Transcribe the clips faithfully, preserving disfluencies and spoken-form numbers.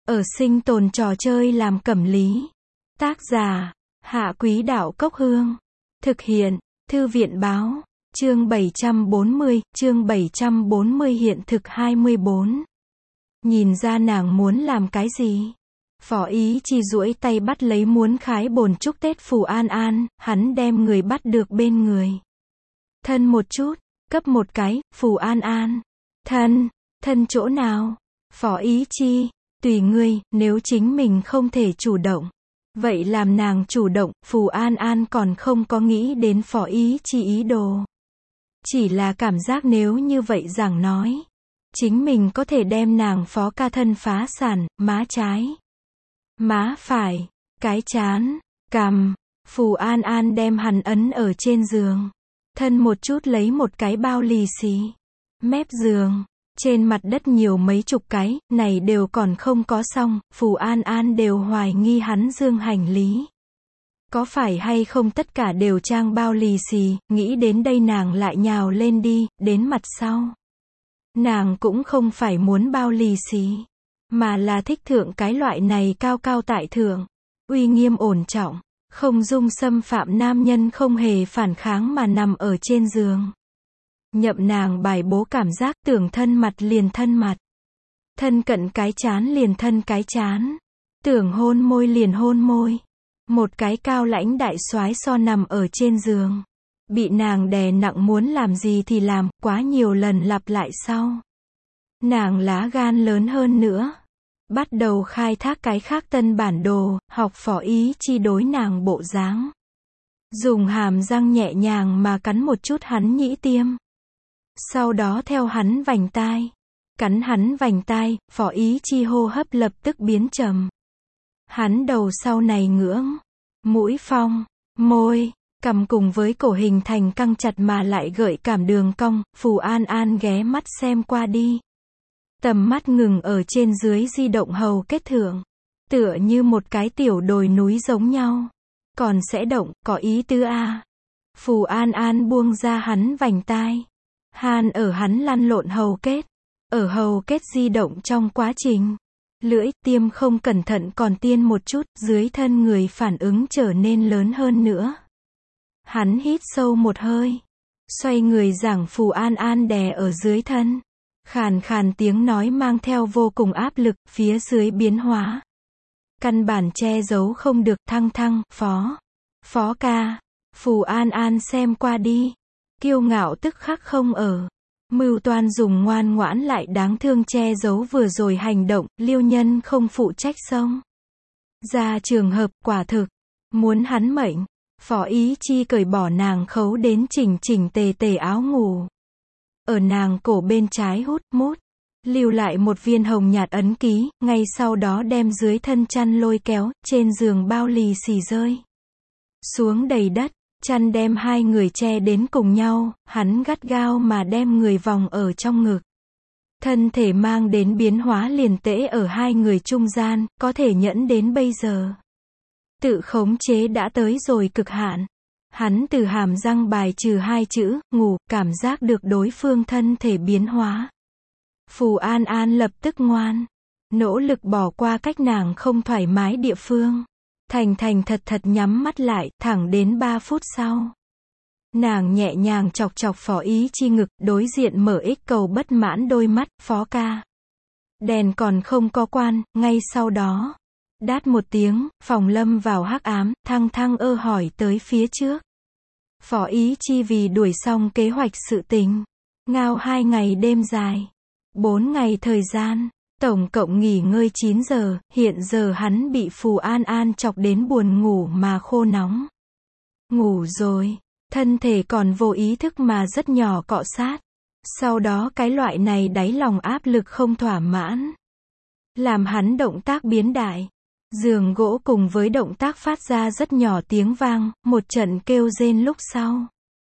Ở sinh tồn trò chơi làm cẩm lý. Tác giả, Hạ Quý Đạo Cốc Hương. Thực hiện, Thư viện Báo. Chương bảy trăm bốn mươi, chương bảy trăm bốn mươi hiện thực hai mươi bốn. Nhìn ra nàng muốn làm cái gì? Phó Ý Chi duỗi tay bắt lấy muốn khái bồn chúc Tết Phù An An, hắn đem người bắt được bên người. Thân một chút, cấp một cái, Phù An An. Thân, thân chỗ nào? Phó Ý Chi, tùy ngươi, nếu chính mình không thể chủ động. Vậy làm nàng chủ động, Phù An An còn không có nghĩ đến Phó Ý Chi ý đồ. Chỉ là cảm giác nếu như vậy giảng nói. Chính mình có thể đem nàng Phó ca thân phá sản, má trái, má phải, cái chán, cằm. Phù An An đem hắn ấn ở trên giường. Thân một chút lấy một cái bao lì xì. Mép giường. Trên mặt đất nhiều mấy chục cái, này đều còn không có xong, Phù An An đều hoài nghi hắn dương hành lý. Có phải hay không tất cả đều trang bao lì xì, nghĩ đến đây nàng lại nhào lên đi, đến mặt sau. Nàng cũng không phải muốn bao lì xì, mà là thích thượng cái loại này cao cao tại thượng, uy nghiêm ổn trọng, không dung xâm phạm nam nhân không hề phản kháng mà nằm ở trên giường. Nhậm nàng bài bố cảm giác tưởng thân mặt liền thân mặt. Thân cận cái chán liền thân cái chán. Tưởng hôn môi liền hôn môi. Một cái cao lãnh đại soái so nằm ở trên giường. Bị nàng đè nặng muốn làm gì thì làm, quá nhiều lần lặp lại sau. Nàng lá gan lớn hơn nữa. Bắt đầu khai thác cái khác tân bản đồ, học Phó Ý Chi đối nàng bộ dáng. Dùng hàm răng nhẹ nhàng mà cắn một chút hắn nhĩ tiêm. Sau đó theo hắn vành tai. Cắn hắn vành tai, Phó Ý Chi hô hấp lập tức biến trầm. Hắn đầu sau này ngưỡng. Mũi phong, môi, cằm cùng với cổ hình thành căng chặt mà lại gợi cảm đường cong. Phù An An ghé mắt xem qua đi. Tầm mắt ngừng ở trên dưới di động hầu kết thượng. Tựa như một cái tiểu đồi núi giống nhau. Còn sẽ động, có ý tứ a. Phù An An buông ra hắn vành tai. Hàn ở hắn lăn lộn hầu kết. Ở hầu kết di động trong quá trình. Lưỡi tiêm không cẩn thận còn tiên một chút, dưới thân người phản ứng trở nên lớn hơn nữa. Hắn hít sâu một hơi. Xoay người giảng Phù An An đè ở dưới thân. Khàn khàn tiếng nói mang theo vô cùng áp lực, phía dưới biến hóa. Căn bản che giấu không được, thăng thăng, phó. Phó ca. Phù An An xem qua đi. Kiêu ngạo tức khắc không ở. Mưu toan dùng ngoan ngoãn lại đáng thương che giấu vừa rồi hành động, liêu nhân không phụ trách xong. Ra trường hợp, quả thực. Muốn hắn mệnh. Phó Ý Chi cởi bỏ nàng khấu đến chỉnh chỉnh tề tề áo ngủ. Ở nàng cổ bên trái hút mút. Lưu lại một viên hồng nhạt ấn ký, ngay sau đó đem dưới thân chăn lôi kéo, trên giường bao lì xì rơi xuống đầy đất. Chăn đem hai người che đến cùng nhau, hắn gắt gao mà đem người vòng ở trong ngực. Thân thể mang đến biến hóa liền tễ ở hai người trung gian, có thể nhẫn đến bây giờ. Tự khống chế đã tới rồi cực hạn. Hắn từ hàm răng bài trừ hai chữ, ngủ, cảm giác được đối phương thân thể biến hóa. Phù An An lập tức ngoan. Nỗ lực bỏ qua cách nàng không thoải mái địa phương. Thành thành thật thật nhắm mắt lại, thẳng đến ba phút sau. Nàng nhẹ nhàng chọc chọc Phó Ý Chi ngực, đối diện mở ích cầu bất mãn đôi mắt, Phó ca. Đèn còn không có quan, ngay sau đó. Đát một tiếng, phòng lâm vào hắc ám, thăng thăng ơ hỏi tới phía trước. Phó Ý Chi vì đuổi xong kế hoạch sự tình. Ngao hai ngày đêm dài. Bốn ngày thời gian. Tổng cộng nghỉ ngơi chín giờ, hiện giờ hắn bị Phù An An chọc đến buồn ngủ mà khô nóng. Ngủ rồi, thân thể còn vô ý thức mà rất nhỏ cọ sát. Sau đó cái loại này đáy lòng áp lực không thỏa mãn. Làm hắn động tác biến đại. Giường gỗ cùng với động tác phát ra rất nhỏ tiếng vang, một trận kêu rên lúc sau.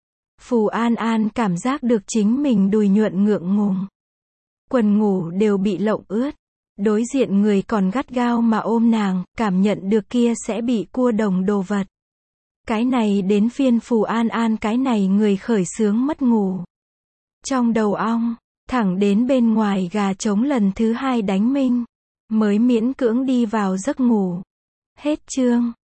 Phù An An cảm giác được chính mình đùi nhuận ngượng ngùng. Quần ngủ đều bị lộng ướt. Đối diện người còn gắt gao mà ôm nàng, cảm nhận được kia sẽ bị cua đồng đồ vật. Cái này đến phiên Phù An An cái này người khởi sướng mất ngủ. Trong đầu ong, thẳng đến bên ngoài gà trống lần thứ hai đánh minh. mới miễn cưỡng đi vào giấc ngủ. Hết chương.